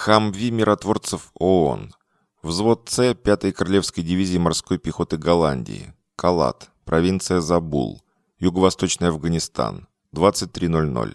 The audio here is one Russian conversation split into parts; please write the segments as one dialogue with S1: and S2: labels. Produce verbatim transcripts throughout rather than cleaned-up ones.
S1: Хамви миротворцев ООН. Взвод С пятой Королевской дивизии морской пехоты Голландии. Калат. Провинция Забул. Юго-Восточный Афганистан. двадцать три ноль ноль.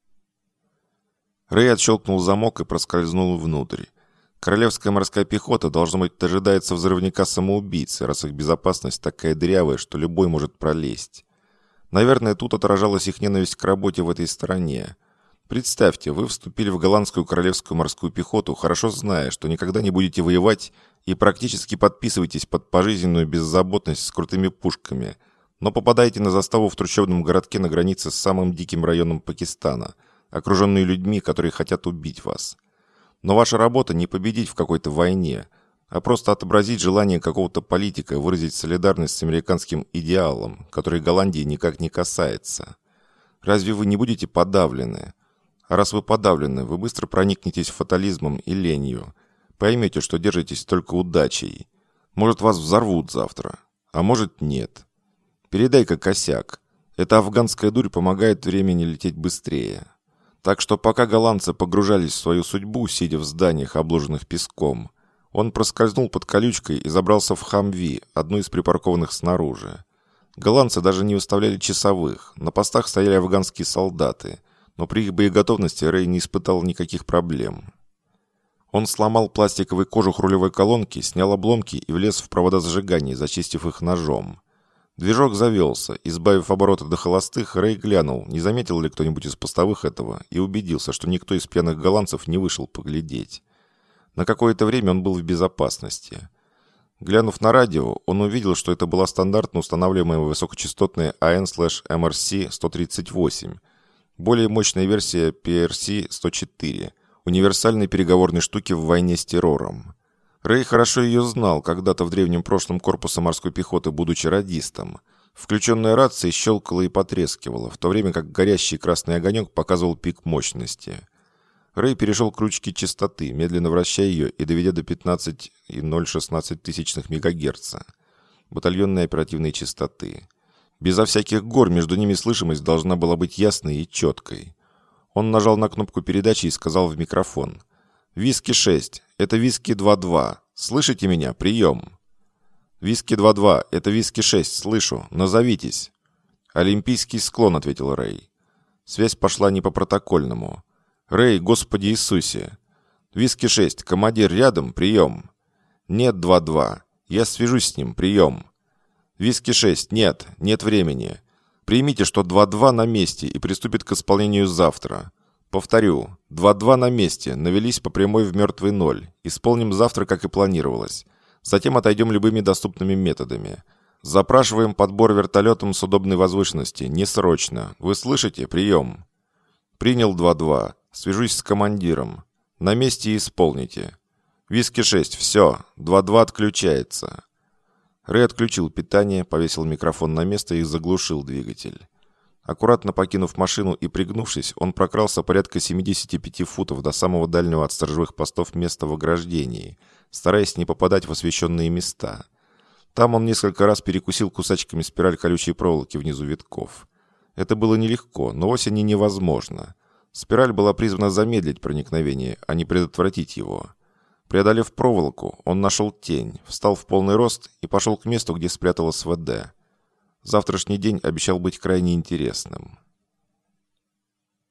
S1: Рэй отщелкнул замок и проскользнул внутрь. Королевская морская пехота, должно быть, дожидается взрывника-самоубийцы, раз их безопасность такая дырявая, что любой может пролезть. Наверное, тут отражалась их ненависть к работе в этой стране. Представьте, вы вступили в голландскую королевскую морскую пехоту, хорошо зная, что никогда не будете воевать, и практически подписываетесь под пожизненную беззаботность с крутыми пушками, но попадаете на заставу в трущобном городке на границе с самым диким районом Пакистана, окруженные людьми, которые хотят убить вас. Но ваша работа не победить в какой-то войне, а просто отобразить желание какого-то политика выразить солидарность с американским идеалом, который Голландии никак не касается. Разве вы не будете подавлены? А раз вы подавлены, вы быстро проникнетесь фатализмом и ленью. Поймете, что держитесь только удачей. Может, вас взорвут завтра, а может, нет. Передай-ка косяк. Эта афганская дурь помогает времени лететь быстрее. Так что пока голландцы погружались в свою судьбу, сидя в зданиях, обложенных песком, он проскользнул под колючкой и забрался в Хамви, одну из припаркованных снаружи. Голландцы даже не выставляли часовых, на постах стояли афганские солдаты, но при их боеготовности Рэй не испытал никаких проблем. Он сломал пластиковый кожух рулевой колонки, снял обломки и влез в провода зажигания, зачистив их ножом. Движок завелся. Избавив обороты до холостых, Рэй глянул, не заметил ли кто-нибудь из постовых этого, и убедился, что никто из пьяных голландцев не вышел поглядеть. На какое-то время он был в безопасности. Глянув на радио, он увидел, что это была стандартно устанавливаемая высокочастотная эй эн эм эр си сто тридцать восемь, более мощная версия пи эр си сто четыре, универсальной переговорной штуки в войне с террором. Рэй хорошо ее знал, когда-то в древнем прошлом корпуса морской пехоты, будучи радистом. Включенная рация щелкала и потрескивала, в то время как горящий красный огонек показывал пик мощности. Рэй перешел к ручке частоты, медленно вращая ее и доведя до пятнадцать и ноль один шесть тысячных мегагерца. Батальонной оперативной частоты. Безо всяких гор между ними слышимость должна была быть ясной и четкой. Он нажал на кнопку передачи и сказал в микрофон: «Виски шесть, это Виски два два. Слышите меня? Прием!» «Виски два два, это Виски шесть, слышу. Назовитесь». «Олимпийский склон», — ответил Рэй. Связь пошла не по протокольному. «Рэй, Господи Иисусе!» «Виски шесть, командир рядом? Прием!» «Нет, два два. Я свяжусь с ним. Прием!» «Виски шесть, нет, нет времени. Примите, что два два на месте и приступит к исполнению завтра. Повторю, два два на месте, навелись по прямой в мертвый ноль. Исполним завтра, как и планировалось. Затем отойдем любыми доступными методами. Запрашиваем подбор вертолетом с удобной возвышенности. Не срочно. Вы слышите? Прием!» «Принял два два. Свяжусь с командиром. На месте и исполните. Виски шесть, все. два два отключается». Рэй отключил питание, повесил микрофон на место и заглушил двигатель. Аккуратно покинув машину и пригнувшись, он прокрался порядка семьдесят пять футов до самого дальнего от сторожевых постов места в ограждении, стараясь не попадать в освещенные места. Там он несколько раз перекусил кусачками спираль колючей проволоки внизу витков. Это было нелегко, но вовсе не невозможно. Спираль была призвана замедлить проникновение, а не предотвратить его. Преодолев проволоку, он нашел тень, встал в полный рост и пошел к месту, где спрятал эс вэ дэ. Завтрашний день обещал быть крайне интересным.